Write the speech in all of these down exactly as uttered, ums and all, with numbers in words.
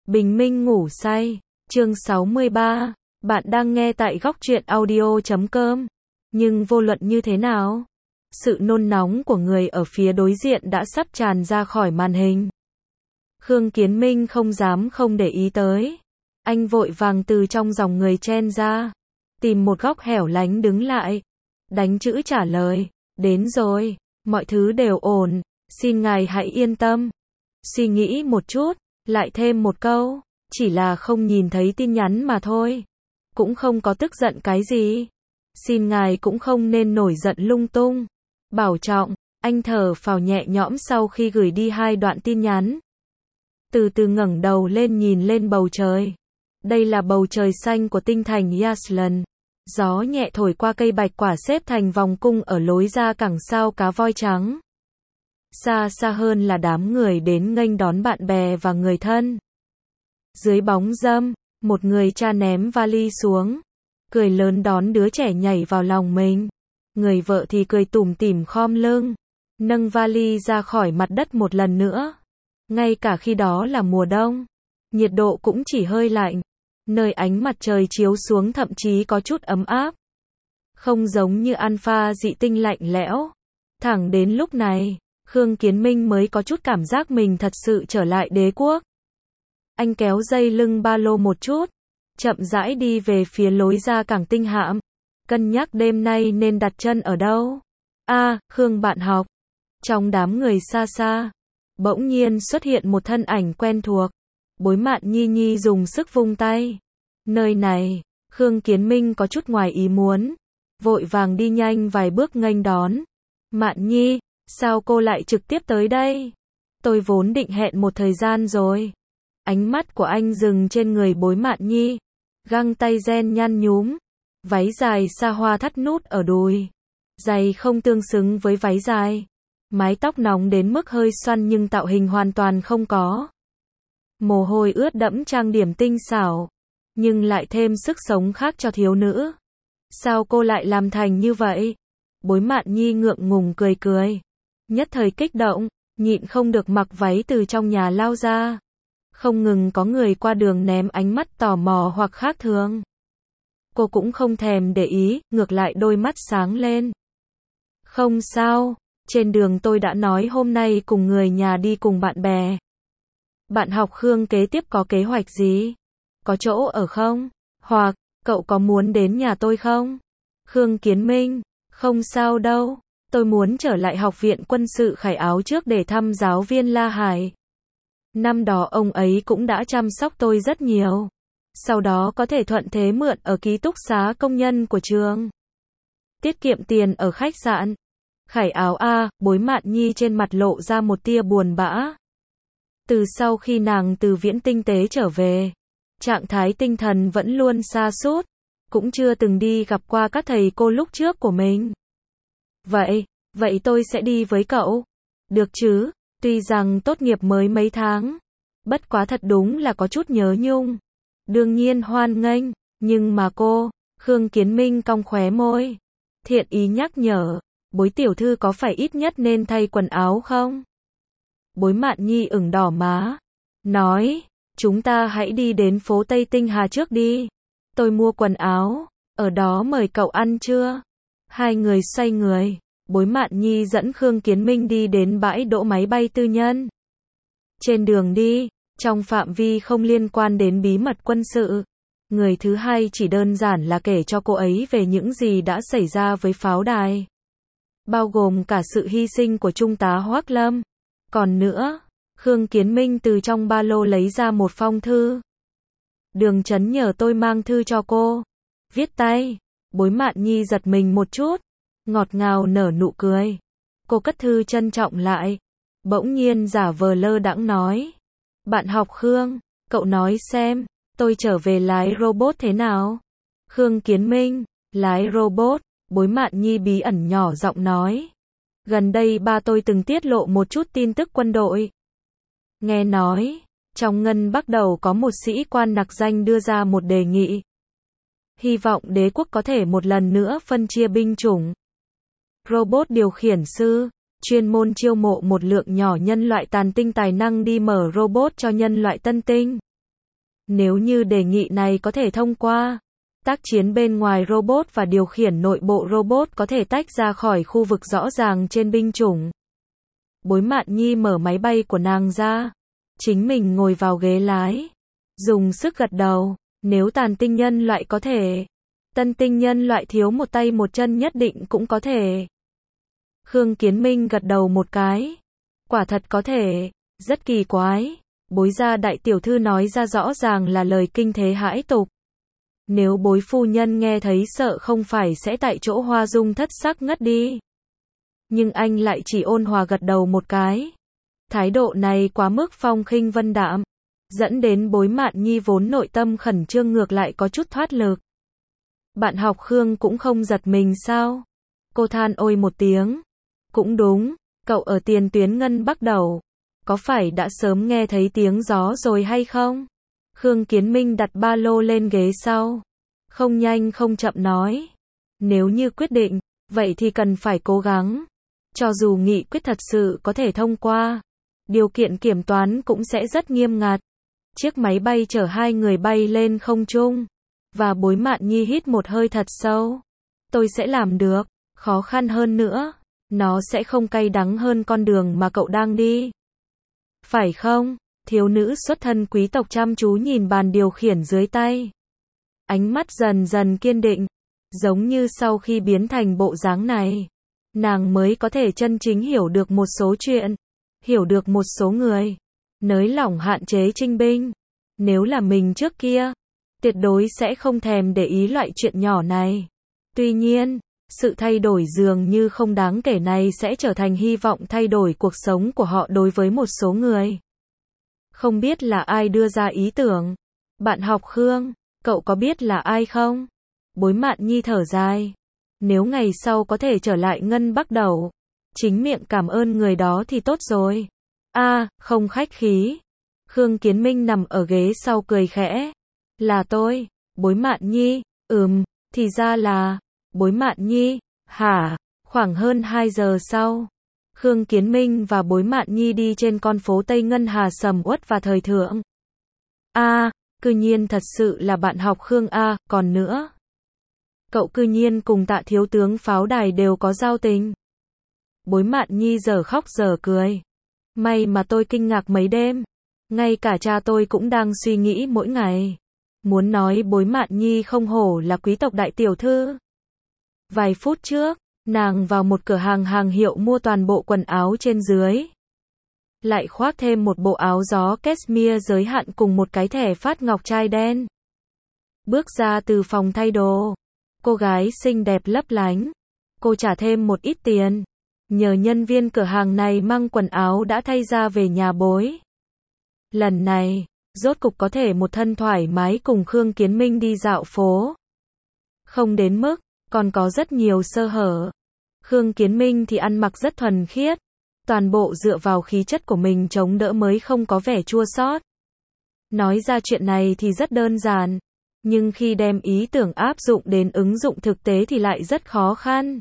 Bình minh ngủ say. Chương sáu mươi ba. Bạn đang nghe tại góc truyện audio chấm com. Nhưng vô luận như thế nào, sự nôn nóng của người ở phía đối diện đã sắp tràn ra khỏi màn hình. Khương Kiến Minh không dám không để ý tới. Anh vội vàng từ trong dòng người chen ra, tìm một góc hẻo lánh đứng lại, đánh chữ trả lời, đến rồi, mọi thứ đều ổn, xin ngài hãy yên tâm. Suy nghĩ một chút, lại thêm một câu, chỉ là không nhìn thấy tin nhắn mà thôi, cũng không có tức giận cái gì. Xin ngài cũng không nên nổi giận lung tung. Bảo trọng. Anh thở phào nhẹ nhõm sau khi gửi đi hai đoạn tin nhắn. Từ từ ngẩng đầu lên nhìn lên bầu trời. Đây là bầu trời xanh của tinh thành Yaslan. Gió nhẹ thổi qua cây bạch quả xếp thành vòng cung ở lối ra cảng sao cá voi trắng. Xa xa hơn là đám người đến nghênh đón bạn bè và người thân. Dưới bóng râm, một người cha ném vali xuống, cười lớn đón đứa trẻ nhảy vào lòng mình. Người vợ thì cười tủm tỉm khom lưng, nâng vali ra khỏi mặt đất một lần nữa. Ngay cả khi đó là mùa đông, nhiệt độ cũng chỉ hơi lạnh, nơi ánh mặt trời chiếu xuống thậm chí có chút ấm áp. Không giống như Alpha dị tinh lạnh lẽo. Thẳng đến lúc này, Khương Kiến Minh mới có chút cảm giác mình thật sự trở lại đế quốc. Anh kéo dây lưng ba lô một chút, chậm rãi đi về phía lối ra cảng tinh hạm, cân nhắc đêm nay nên đặt chân ở đâu. A, à, Khương bạn học. Trong đám người xa xa, bỗng nhiên xuất hiện một thân ảnh quen thuộc. Bối Mạn Nhi Nhi dùng sức vung tay. Nơi này, Khương Kiến Minh có chút ngoài ý muốn, vội vàng đi nhanh vài bước nghênh đón. Mạn Nhi, sao cô lại trực tiếp tới đây? Tôi vốn định hẹn một thời gian rồi. Ánh mắt của anh dừng trên người Bối Mạn Nhi, găng tay ren nhăn nhúm, váy dài xa hoa thắt nút ở đùi, giày không tương xứng với váy dài, mái tóc nóng đến mức hơi xoăn nhưng tạo hình hoàn toàn không có. Mồ hôi ướt đẫm trang điểm tinh xảo, nhưng lại thêm sức sống khác cho thiếu nữ. Sao cô lại làm thành như vậy? Bối Mạn Nhi ngượng ngùng cười cười, nhất thời kích động, nhịn không được mặc váy từ trong nhà lao ra. Không ngừng có người qua đường ném ánh mắt tò mò hoặc khác thường. Cô cũng không thèm để ý, ngược lại đôi mắt sáng lên. Không sao, trên đường tôi đã nói hôm nay cùng người nhà đi cùng bạn bè. Bạn học Khương kế tiếp có kế hoạch gì? Có chỗ ở không? Hoặc, cậu có muốn đến nhà tôi không? Khương Kiến Minh, không sao đâu, tôi muốn trở lại học viện quân sự Khải Áo trước để thăm giáo viên La Hải. Năm đó ông ấy cũng đã chăm sóc tôi rất nhiều. Sau đó có thể thuận thế mượn ở ký túc xá công nhân của trường. Tiết kiệm tiền ở khách sạn. Khải Áo a, Bối Mạn Nhi trên mặt lộ ra một tia buồn bã. Từ sau khi nàng từ viễn tinh tế trở về, trạng thái tinh thần vẫn luôn sa sút, cũng chưa từng đi gặp qua các thầy cô lúc trước của mình. Vậy, vậy tôi sẽ đi với cậu. Được chứ? Tuy rằng tốt nghiệp mới mấy tháng, bất quá thật đúng là có chút nhớ nhung. Đương nhiên hoan nghênh, nhưng mà cô, Khương Kiến Minh cong khóe môi. Thiện ý nhắc nhở, Bối tiểu thư có phải ít nhất nên thay quần áo không? Bối Mạn Nhi ửng đỏ má, nói, chúng ta hãy đi đến phố Tây Tinh Hà trước đi. Tôi mua quần áo, ở đó mời cậu ăn trưa. Hai người xoay người. Bối Mạn Nhi dẫn Khương Kiến Minh đi đến bãi đỗ máy bay tư nhân. Trên đường đi, trong phạm vi không liên quan đến bí mật quân sự, người thứ hai chỉ đơn giản là kể cho cô ấy về những gì đã xảy ra với pháo đài. Bao gồm cả sự hy sinh của Trung tá Hoắc Lâm. Còn nữa, Khương Kiến Minh từ trong ba lô lấy ra một phong thư. Đường Chấn nhờ tôi mang thư cho cô. Viết tay. Bối Mạn Nhi giật mình một chút, ngọt ngào nở nụ cười. Cô cất thư trân trọng lại, bỗng nhiên giả vờ lơ đãng nói. Bạn học Khương, cậu nói xem, tôi trở về lái robot thế nào? Khương Kiến Minh, lái robot, Bối Mạn Nhi bí ẩn nhỏ giọng nói. Gần đây ba tôi từng tiết lộ một chút tin tức quân đội. Nghe nói, trong Ngân Bắc đầu có một sĩ quan nặc danh đưa ra một đề nghị. Hy vọng đế quốc có thể một lần nữa phân chia binh chủng. Robot điều khiển sư, chuyên môn chiêu mộ một lượng nhỏ nhân loại tàn tinh tài năng đi mở robot cho nhân loại tân tinh. Nếu như đề nghị này có thể thông qua, tác chiến bên ngoài robot và điều khiển nội bộ robot có thể tách ra khỏi khu vực rõ ràng trên binh chủng. Bối Mạn Nhi mở máy bay của nàng ra, chính mình ngồi vào ghế lái, dùng sức gật đầu. Nếu tàn tinh nhân loại có thể, tân tinh nhân loại thiếu một tay một chân nhất định cũng có thể. Khương Kiến Minh gật đầu một cái. Quả thật có thể, rất kỳ quái. Bối gia đại tiểu thư nói ra rõ ràng là lời kinh thế hãi tục. Nếu bối phu nhân nghe thấy sợ không phải sẽ tại chỗ hoa dung thất sắc ngất đi. Nhưng anh lại chỉ ôn hòa gật đầu một cái. Thái độ này quá mức phong khinh vân đạm, dẫn đến Bối Mạn Nhi vốn nội tâm khẩn trương ngược lại có chút thoát lực. Bạn học Khương cũng không giật mình sao? Cô than ôi một tiếng. Cũng đúng, cậu ở tiền tuyến ngân bắt đầu. Có phải đã sớm nghe thấy tiếng gió rồi hay không? Khương Kiến Minh đặt ba lô lên ghế sau. Không nhanh không chậm nói. Nếu như quyết định, vậy thì cần phải cố gắng. Cho dù nghị quyết thật sự có thể thông qua, điều kiện kiểm toán cũng sẽ rất nghiêm ngặt. Chiếc máy bay chở hai người bay lên không trung. Và Bối Mạn Nhi hít một hơi thật sâu. Tôi sẽ làm được, khó khăn hơn nữa. Nó sẽ không cay đắng hơn con đường mà cậu đang đi. Phải không? Thiếu nữ xuất thân quý tộc chăm chú nhìn bàn điều khiển dưới tay. Ánh mắt dần dần kiên định. Giống như sau khi biến thành bộ dáng này, nàng mới có thể chân chính hiểu được một số chuyện. Hiểu được một số người. Nới lỏng hạn chế trinh binh. Nếu là mình trước kia, tuyệt đối sẽ không thèm để ý loại chuyện nhỏ này. Tuy nhiên, sự thay đổi dường như không đáng kể này sẽ trở thành hy vọng thay đổi cuộc sống của họ đối với một số người. Không biết là ai đưa ra ý tưởng. Bạn học Khương, cậu có biết là ai không? Bối Mạn Nhi thở dài. Nếu ngày sau có thể trở lại ngân bắt đầu, chính miệng cảm ơn người đó thì tốt rồi. A, à, không khách khí. Khương Kiến Minh nằm ở ghế sau cười khẽ. Là tôi, Bối Mạn Nhi. Ừm, thì ra là Bối Mạn Nhi. Hả? Khoảng hơn hai giờ sau, Khương Kiến Minh và Bối Mạn Nhi đi trên con phố Tây Ngân Hà sầm uất và thời thượng. A, à, cư nhiên thật sự là bạn học Khương A, à, còn nữa. Cậu cư nhiên cùng Tạ thiếu tướng pháo đài đều có giao tình. Bối Mạn Nhi giờ khóc giờ cười. May mà tôi kinh ngạc mấy đêm. Ngay cả cha tôi cũng đang suy nghĩ mỗi ngày. Muốn nói Bối Mạn Nhi không hổ là quý tộc đại tiểu thư. Vài phút trước, nàng vào một cửa hàng hàng hiệu mua toàn bộ quần áo trên dưới. Lại khoác thêm một bộ áo gió cashmere giới hạn cùng một cái thẻ phát ngọc trai đen. Bước ra từ phòng thay đồ. Cô gái xinh đẹp lấp lánh. Cô trả thêm một ít tiền. Nhờ nhân viên cửa hàng này mang quần áo đã thay ra về nhà Bối. Lần này, rốt cục có thể một thân thoải mái cùng Khương Kiến Minh đi dạo phố. Không đến mức, còn có rất nhiều sơ hở. Khương Kiến Minh thì ăn mặc rất thuần khiết. Toàn bộ dựa vào khí chất của mình chống đỡ mới không có vẻ chua xót. Nói ra chuyện này thì rất đơn giản. Nhưng khi đem ý tưởng áp dụng đến ứng dụng thực tế thì lại rất khó khăn.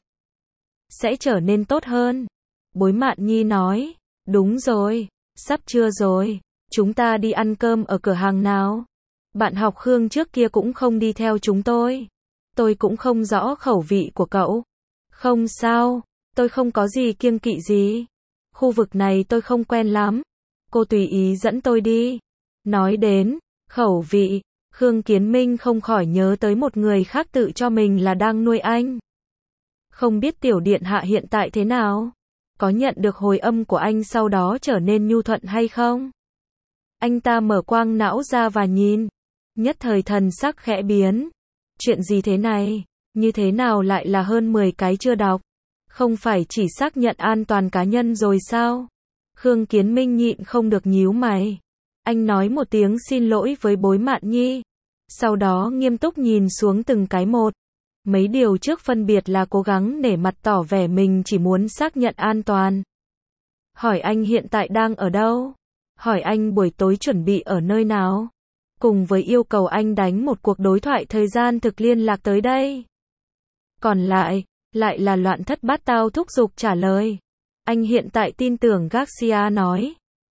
Sẽ trở nên tốt hơn. Bối Mạn Nhi nói. Đúng rồi, sắp trưa rồi. Chúng ta đi ăn cơm ở cửa hàng nào? Bạn học Khương trước kia cũng không đi theo chúng tôi. Tôi cũng không rõ khẩu vị của cậu. Không sao, tôi không có gì kiêng kỵ gì. Khu vực này tôi không quen lắm. Cô tùy ý dẫn tôi đi. Nói đến khẩu vị, Khương Kiến Minh không khỏi nhớ tới một người khác tự cho mình là đang nuôi anh. Không biết tiểu điện hạ hiện tại thế nào? Có nhận được hồi âm của anh sau đó trở nên nhu thuận hay không? Anh ta mở quang não ra và nhìn. Nhất thời thần sắc khẽ biến. Chuyện gì thế này? Như thế nào lại là hơn mười cái chưa đọc? Không phải chỉ xác nhận an toàn cá nhân rồi sao? Khương Kiến Minh nhịn không được nhíu mày. Anh nói một tiếng xin lỗi với Bối Mạn Nhi. Sau đó nghiêm túc nhìn xuống từng cái một. Mấy điều trước phân biệt là cố gắng nể mặt tỏ vẻ mình chỉ muốn xác nhận an toàn. Hỏi anh hiện tại đang ở đâu? Hỏi anh buổi tối chuẩn bị ở nơi nào? Cùng với yêu cầu anh đánh một cuộc đối thoại thời gian thực liên lạc tới đây. Còn lại, lại là loạn thất bát tao thúc giục trả lời. Anh hiện tại tin tưởng Garcia nói.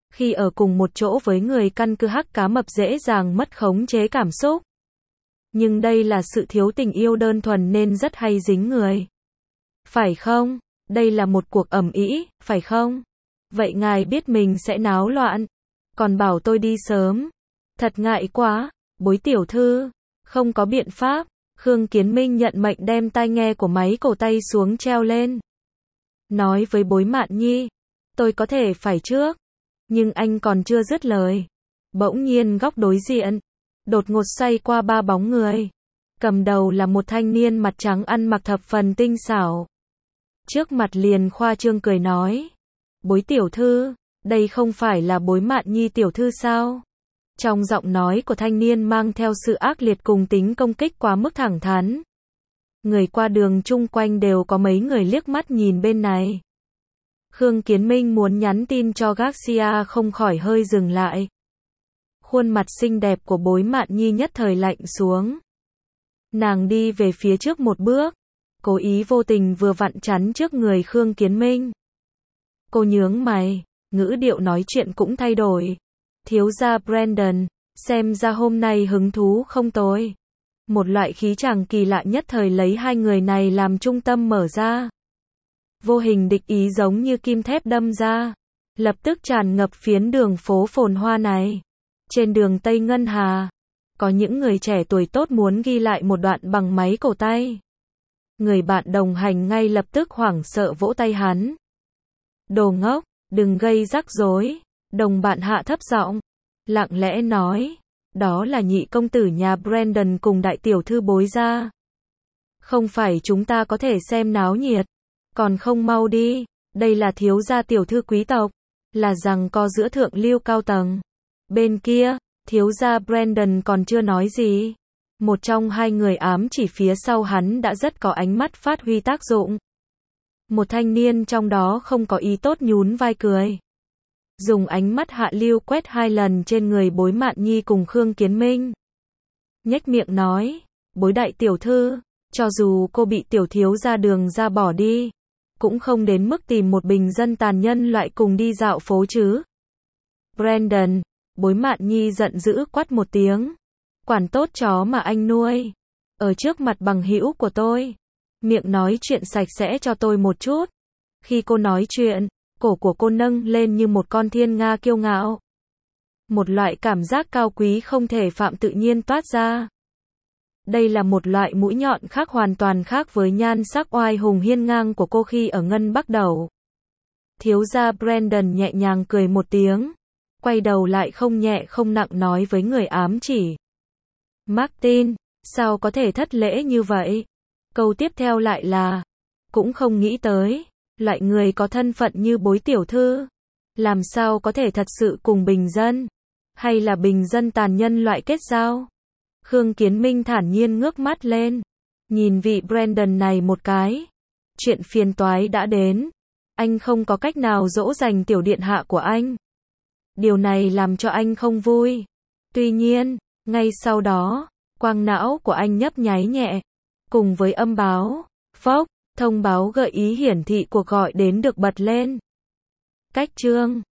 Khi ở cùng một chỗ với người căn cứ hắc cá mập dễ dàng mất khống chế cảm xúc. Nhưng đây là sự thiếu tình yêu đơn thuần nên rất hay dính người. Phải không? Đây là một cuộc ầm ĩ, phải không? Vậy ngài biết mình sẽ náo loạn, còn bảo tôi đi sớm. Thật ngại quá, Bối tiểu thư. Không có biện pháp, Khương Kiến Minh nhận mệnh đem tai nghe của máy cổ tay xuống treo lên. Nói với Bối Mạn Nhi, tôi có thể phải trước. Nhưng anh còn chưa dứt lời. Bỗng nhiên góc đối diện, đột ngột xoay qua ba bóng người. Cầm đầu là một thanh niên mặt trắng ăn mặc thập phần tinh xảo. Trước mặt liền khoa trương cười nói, Bối tiểu thư, đây không phải là Bối Mạn Nhi tiểu thư sao? Trong giọng nói của thanh niên mang theo sự ác liệt cùng tính công kích quá mức thẳng thắn. Người qua đường chung quanh đều có mấy người liếc mắt nhìn bên này. Khương Kiến Minh muốn nhắn tin cho Garcia không khỏi hơi dừng lại. Khuôn mặt xinh đẹp của Bối Mạn Nhi nhất thời lạnh xuống. Nàng đi về phía trước một bước, cố ý vô tình vừa vặn chắn trước người Khương Kiến Minh. Cô nhướng mày, ngữ điệu nói chuyện cũng thay đổi. Thiếu gia Brandon, xem ra hôm nay hứng thú không tồi. Một loại khí chàng kỳ lạ nhất thời lấy hai người này làm trung tâm mở ra. Vô hình địch ý giống như kim thép đâm ra, lập tức tràn ngập phiến đường phố phồn hoa này. Trên đường Tây Ngân Hà, có những người trẻ tuổi tốt muốn ghi lại một đoạn bằng máy cổ tay. Người bạn đồng hành ngay lập tức hoảng sợ vỗ tay hắn. Đồ ngốc, đừng gây rắc rối. Đồng bạn hạ thấp giọng, lặng lẽ nói, đó là nhị công tử nhà Brandon cùng đại tiểu thư Bối gia. Không phải chúng ta có thể xem náo nhiệt, còn không mau đi, đây là thiếu gia tiểu thư quý tộc, là giằng co giữa thượng lưu cao tầng. Bên kia, thiếu gia Brandon còn chưa nói gì. Một trong hai người ám chỉ phía sau hắn đã rất có ánh mắt phát huy tác dụng. Một thanh niên trong đó không có ý tốt nhún vai cười. Dùng ánh mắt hạ lưu quét hai lần trên người Bối Mạn Nhi cùng Khương Kiến Minh. Nhếch miệng nói, Bối đại tiểu thư, cho dù cô bị tiểu thiếu ra đường ra bỏ đi, cũng không đến mức tìm một bình dân tàn nhân loại cùng đi dạo phố chứ. Brandon, Bối Mạn Nhi giận dữ quát một tiếng. Quản tốt chó mà anh nuôi. Ở trước mặt bằng hữu của tôi. Miệng nói chuyện sạch sẽ cho tôi một chút. Khi cô nói chuyện, cổ của cô nâng lên như một con thiên nga kiêu ngạo. Một loại cảm giác cao quý không thể phạm tự nhiên toát ra. Đây là một loại mũi nhọn khác hoàn toàn khác với nhan sắc oai hùng hiên ngang của cô khi ở Ngân Bắc Đầu. Thiếu gia Brandon nhẹ nhàng cười một tiếng. Quay đầu lại không nhẹ không nặng nói với người ám chỉ. Martin, sao có thể thất lễ như vậy? Câu tiếp theo lại là, cũng không nghĩ tới, loại người có thân phận như Bối tiểu thư, làm sao có thể thật sự cùng bình dân, hay là bình dân tàn nhân loại kết giao? Khương Kiến Minh thản nhiên ngước mắt lên, nhìn vị Brandon này một cái. Chuyện phiền toái đã đến, anh không có cách nào dỗ dành tiểu điện hạ của anh. Điều này làm cho anh không vui. Tuy nhiên, ngay sau đó, quang não của anh nhấp nháy nhẹ, cùng với âm báo, phốc, thông báo gợi ý hiển thị cuộc gọi đến được bật lên. Cách chương